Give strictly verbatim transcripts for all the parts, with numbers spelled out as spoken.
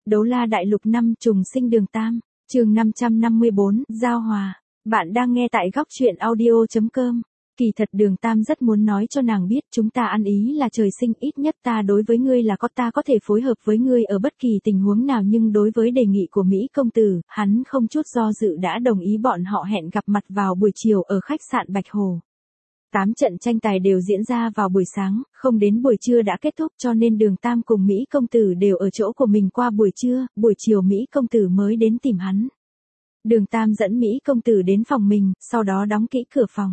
Đấu La Đại Lục năm trùng sinh Đường Tam, chương năm trăm năm mươi bốn, Giao Hòa. Bạn đang nghe tại góc truyện audio chấm com. Kỳ thật Đường Tam rất muốn nói cho nàng biết chúng ta ăn ý là trời sinh, ít nhất ta đối với ngươi là có ta có thể phối hợp với ngươi ở bất kỳ tình huống nào, nhưng đối với đề nghị của Mỹ công tử, hắn không chút do dự đã đồng ý. Bọn họ hẹn gặp mặt vào buổi chiều ở khách sạn Bạch Hồ. Tám trận tranh tài đều diễn ra vào buổi sáng, không đến buổi trưa đã kết thúc, cho nên Đường Tam cùng Mỹ công tử đều ở chỗ của mình qua buổi trưa, buổi chiều Mỹ công tử mới đến tìm hắn. Đường Tam dẫn Mỹ công tử đến phòng mình, sau đó đóng kỹ cửa phòng.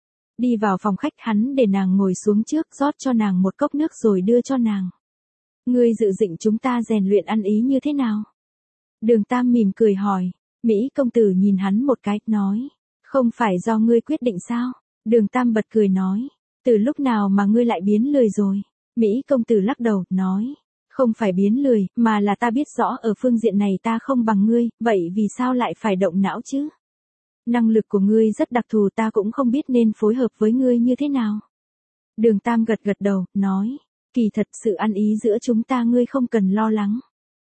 Đi vào phòng khách, hắn để nàng ngồi xuống trước, rót cho nàng một cốc nước rồi đưa cho nàng. Ngươi dự định chúng ta rèn luyện ăn ý như thế nào? Đường Tam mỉm cười hỏi. Mỹ công tử nhìn hắn một cái, nói. Không phải do ngươi quyết định sao? Đường Tam bật cười nói. Từ lúc nào mà ngươi lại biến lười rồi? Mỹ công tử lắc đầu, nói. Không phải biến lười, mà là ta biết rõ ở phương diện này ta không bằng ngươi, vậy vì sao lại phải động não chứ? Năng lực của ngươi rất đặc thù, ta cũng không biết nên phối hợp với ngươi như thế nào. Đường Tam gật gật đầu, nói. Kỳ thật sự ăn ý giữa chúng ta ngươi không cần lo lắng.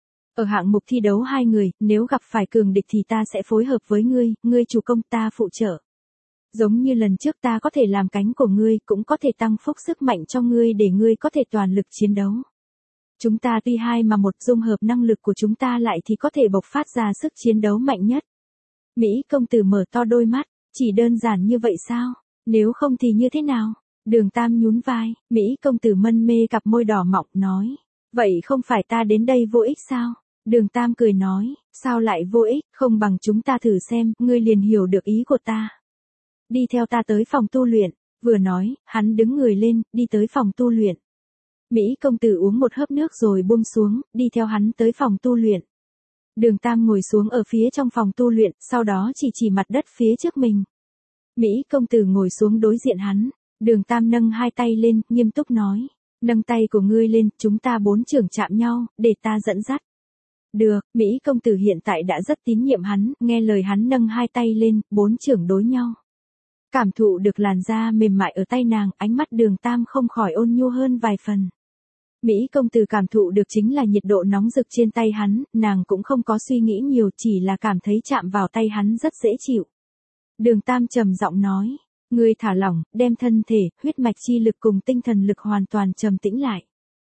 Ở hạng mục thi đấu hai người, nếu gặp phải cường địch thì ta sẽ phối hợp với ngươi, ngươi chủ công ta phụ trợ. Giống như lần trước ta có thể làm cánh của ngươi, cũng có thể tăng phúc sức mạnh cho ngươi để ngươi có thể toàn lực chiến đấu. Chúng ta tuy hai mà một, dung hợp năng lực của chúng ta lại thì có thể bộc phát ra sức chiến đấu mạnh nhất. Mỹ công tử mở to đôi mắt, chỉ đơn giản như vậy sao? Nếu không thì như thế nào? Đường Tam nhún vai, Mỹ công tử mân mê cặp môi đỏ mọng, nói. Vậy không phải ta đến đây vô ích sao? Đường Tam cười nói, sao lại vô ích, không bằng chúng ta thử xem, ngươi liền hiểu được ý của ta. Đi theo ta tới phòng tu luyện, vừa nói, hắn đứng người lên, đi tới phòng tu luyện. Mỹ công tử uống một hớp nước rồi buông xuống, đi theo hắn tới phòng tu luyện. Đường Tam ngồi xuống ở phía trong phòng tu luyện, sau đó chỉ chỉ mặt đất phía trước mình. Mỹ công tử ngồi xuống đối diện hắn, Đường Tam nâng hai tay lên, nghiêm túc nói. Nâng tay của ngươi lên, chúng ta bốn trưởng chạm nhau, để ta dẫn dắt. Được, Mỹ công tử hiện tại đã rất tín nhiệm hắn, nghe lời hắn nâng hai tay lên, bốn trưởng đối nhau. Cảm thụ được làn da mềm mại ở tay nàng, ánh mắt Đường Tam không khỏi ôn nhu hơn vài phần. Mỹ công tử cảm thụ được chính là nhiệt độ nóng rực trên tay hắn, nàng cũng không có suy nghĩ nhiều, chỉ là cảm thấy chạm vào tay hắn rất dễ chịu. Đường Tam trầm giọng nói, ngươi thả lỏng, đem thân thể, huyết mạch chi lực cùng tinh thần lực hoàn toàn trầm tĩnh lại.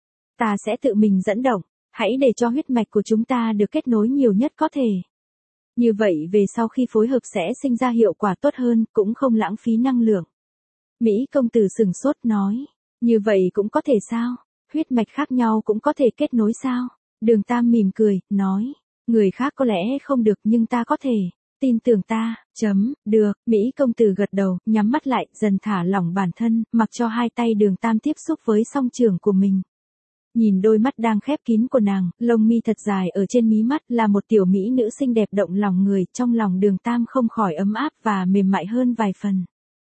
Ta sẽ tự mình dẫn động, hãy để cho huyết mạch của chúng ta được kết nối nhiều nhất có thể. Như vậy về sau khi phối hợp sẽ sinh ra hiệu quả tốt hơn, cũng không lãng phí năng lượng. Mỹ công tử sừng sốt nói, như vậy cũng có thể sao? Huyết mạch khác nhau cũng có thể kết nối sao? Đường Tam mỉm cười, nói, người khác có lẽ không được nhưng ta có thể, tin tưởng ta, chấm, được, Mỹ công tử gật đầu, nhắm mắt lại, dần thả lỏng bản thân, mặc cho hai tay Đường Tam tiếp xúc với song trưởng của mình. Nhìn đôi mắt đang khép kín của nàng, lông mi thật dài ở trên mí mắt, là một tiểu mỹ nữ xinh đẹp động lòng người, trong lòng Đường Tam không khỏi ấm áp và mềm mại hơn vài phần.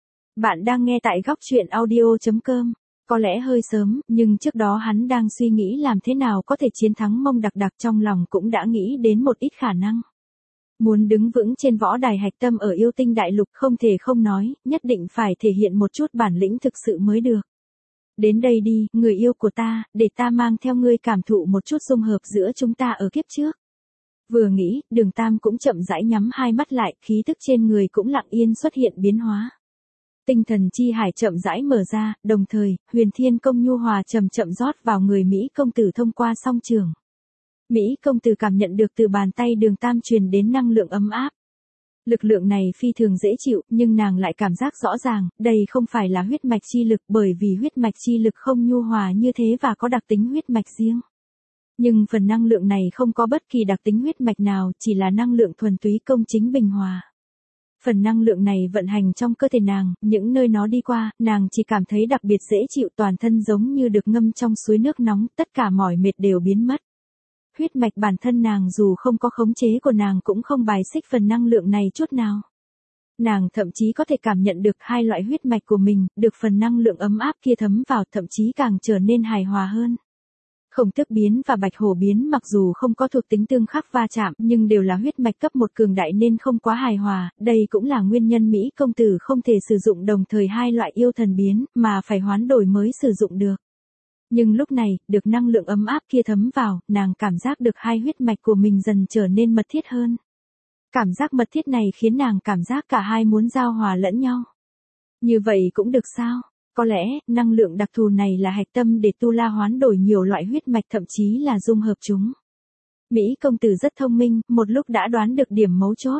Bạn đang nghe tại góc truyện audio chấm com. Có lẽ hơi sớm, nhưng trước đó hắn đang suy nghĩ làm thế nào có thể chiến thắng Mông Đặc Đặc, trong lòng cũng đã nghĩ đến một ít khả năng. Muốn đứng vững trên võ đài hạch tâm ở yêu tinh đại lục, không thể không nói, nhất định phải thể hiện một chút bản lĩnh thực sự mới được. Đến đây đi, người yêu của ta, để ta mang theo ngươi cảm thụ một chút dung hợp giữa chúng ta ở kiếp trước. Vừa nghĩ, Đường Tam cũng chậm rãi nhắm hai mắt lại, khí tức trên người cũng lặng yên xuất hiện biến hóa. Tinh thần chi hải chậm rãi mở ra, đồng thời, huyền thiên công nhu hòa chậm chậm rót vào người Mỹ công tử thông qua song trường. Mỹ công tử cảm nhận được từ bàn tay Đường Tam truyền đến năng lượng ấm áp. Lực lượng này phi thường dễ chịu, nhưng nàng lại cảm giác rõ ràng, đây không phải là huyết mạch chi lực, bởi vì huyết mạch chi lực không nhu hòa như thế và có đặc tính huyết mạch riêng. Nhưng phần năng lượng này không có bất kỳ đặc tính huyết mạch nào, chỉ là năng lượng thuần túy công chính bình hòa. Phần năng lượng này vận hành trong cơ thể nàng, những nơi nó đi qua, nàng chỉ cảm thấy đặc biệt dễ chịu, toàn thân giống như được ngâm trong suối nước nóng, tất cả mỏi mệt đều biến mất. Huyết mạch bản thân nàng dù không có khống chế của nàng cũng không bài xích phần năng lượng này chút nào. Nàng thậm chí có thể cảm nhận được hai loại huyết mạch của mình, được phần năng lượng ấm áp kia thấm vào, thậm chí càng trở nên hài hòa hơn. Khổng Tước biến và Bạch Hổ biến mặc dù không có thuộc tính tương khắc va chạm, nhưng đều là huyết mạch cấp một cường đại nên không quá hài hòa, đây cũng là nguyên nhân Mỹ công tử không thể sử dụng đồng thời hai loại yêu thần biến, mà phải hoán đổi mới sử dụng được. Nhưng lúc này, được năng lượng ấm áp kia thấm vào, nàng cảm giác được hai huyết mạch của mình dần trở nên mật thiết hơn. Cảm giác mật thiết này khiến nàng cảm giác cả hai muốn giao hòa lẫn nhau. Như vậy cũng được sao? Có lẽ, năng lượng đặc thù này là hạch tâm để Tu La hoán đổi nhiều loại huyết mạch, thậm chí là dung hợp chúng. Mỹ công tử rất thông minh, một lúc đã đoán được điểm mấu chốt.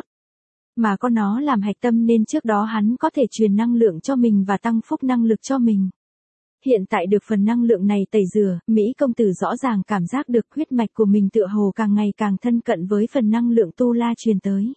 Mà có nó làm hạch tâm nên trước đó hắn có thể truyền năng lượng cho mình và tăng phúc năng lực cho mình. Hiện tại được phần năng lượng này tẩy rửa, Mỹ công tử rõ ràng cảm giác được huyết mạch của mình tựa hồ càng ngày càng thân cận với phần năng lượng Tu La truyền tới.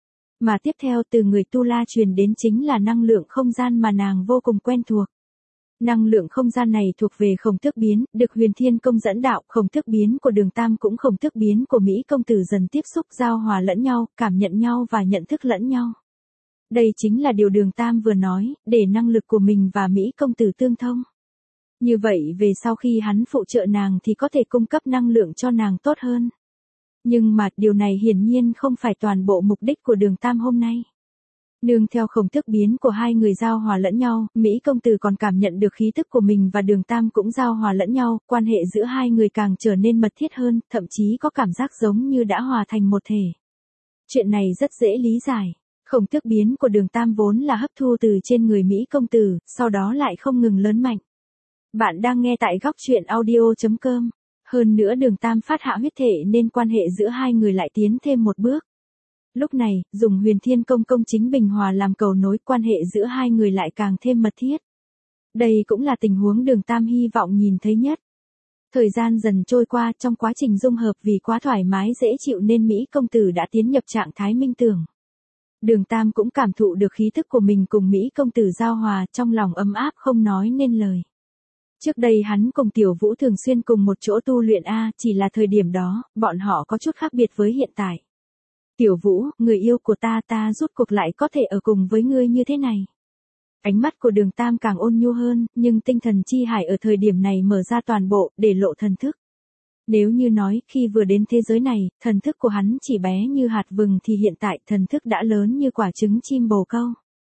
Mà tiếp theo từ người Tu La truyền đến chính là năng lượng không gian mà nàng vô cùng quen thuộc. Năng lượng không gian này thuộc về Khổng Tước biến, được Huyền Thiên Công dẫn đạo, Khổng Tước biến của Đường Tam cũng Khổng Tước biến của Mỹ công tử dần tiếp xúc giao hòa lẫn nhau, cảm nhận nhau và nhận thức lẫn nhau. Đây chính là điều Đường Tam vừa nói, để năng lực của mình và Mỹ công tử tương thông. Như vậy về sau khi hắn phụ trợ nàng thì có thể cung cấp năng lượng cho nàng tốt hơn. Nhưng mà điều này hiển nhiên không phải toàn bộ mục đích của Đường Tam hôm nay. Nương theo Khổng Tước biến của hai người giao hòa lẫn nhau, Mỹ công tử còn cảm nhận được khí tức của mình và Đường Tam cũng giao hòa lẫn nhau, quan hệ giữa hai người càng trở nên mật thiết hơn, thậm chí có cảm giác giống như đã hòa thành một thể. Chuyện này rất dễ lý giải. Khổng Tước biến của Đường Tam vốn là hấp thu từ trên người Mỹ công tử, sau đó lại không ngừng lớn mạnh. Bạn đang nghe tại góc truyện audio chấm com. Hơn nữa Đường Tam phát hạ huyết thể nên quan hệ giữa hai người lại tiến thêm một bước. Lúc này, dùng Huyền Thiên Công công chính bình hòa làm cầu nối, quan hệ giữa hai người lại càng thêm mật thiết. Đây cũng là tình huống Đường Tam hy vọng nhìn thấy nhất. Thời gian dần trôi qua, trong quá trình dung hợp vì quá thoải mái dễ chịu nên Mỹ công tử đã tiến nhập trạng thái minh tưởng. Đường Tam cũng cảm thụ được khí thức của mình cùng Mỹ công tử giao hòa, trong lòng ấm áp không nói nên lời. Trước đây hắn cùng Tiểu Vũ thường xuyên cùng một chỗ tu luyện A, chỉ là thời điểm đó, bọn họ có chút khác biệt với hiện tại. Tiểu Vũ, người yêu của ta, ta rút cuộc lại có thể ở cùng với ngươi như thế này. Ánh mắt của Đường Tam càng ôn nhu hơn, nhưng tinh thần chi hải ở thời điểm này mở ra toàn bộ, để lộ thần thức. Nếu như nói, khi vừa đến thế giới này, thần thức của hắn chỉ bé như hạt vừng thì hiện tại thần thức đã lớn như quả trứng chim bồ câu.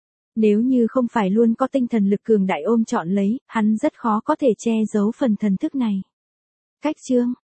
Nếu như không phải luôn có tinh thần lực cường đại ôm trọn lấy, hắn rất khó có thể che giấu phần thần thức này. Cách chương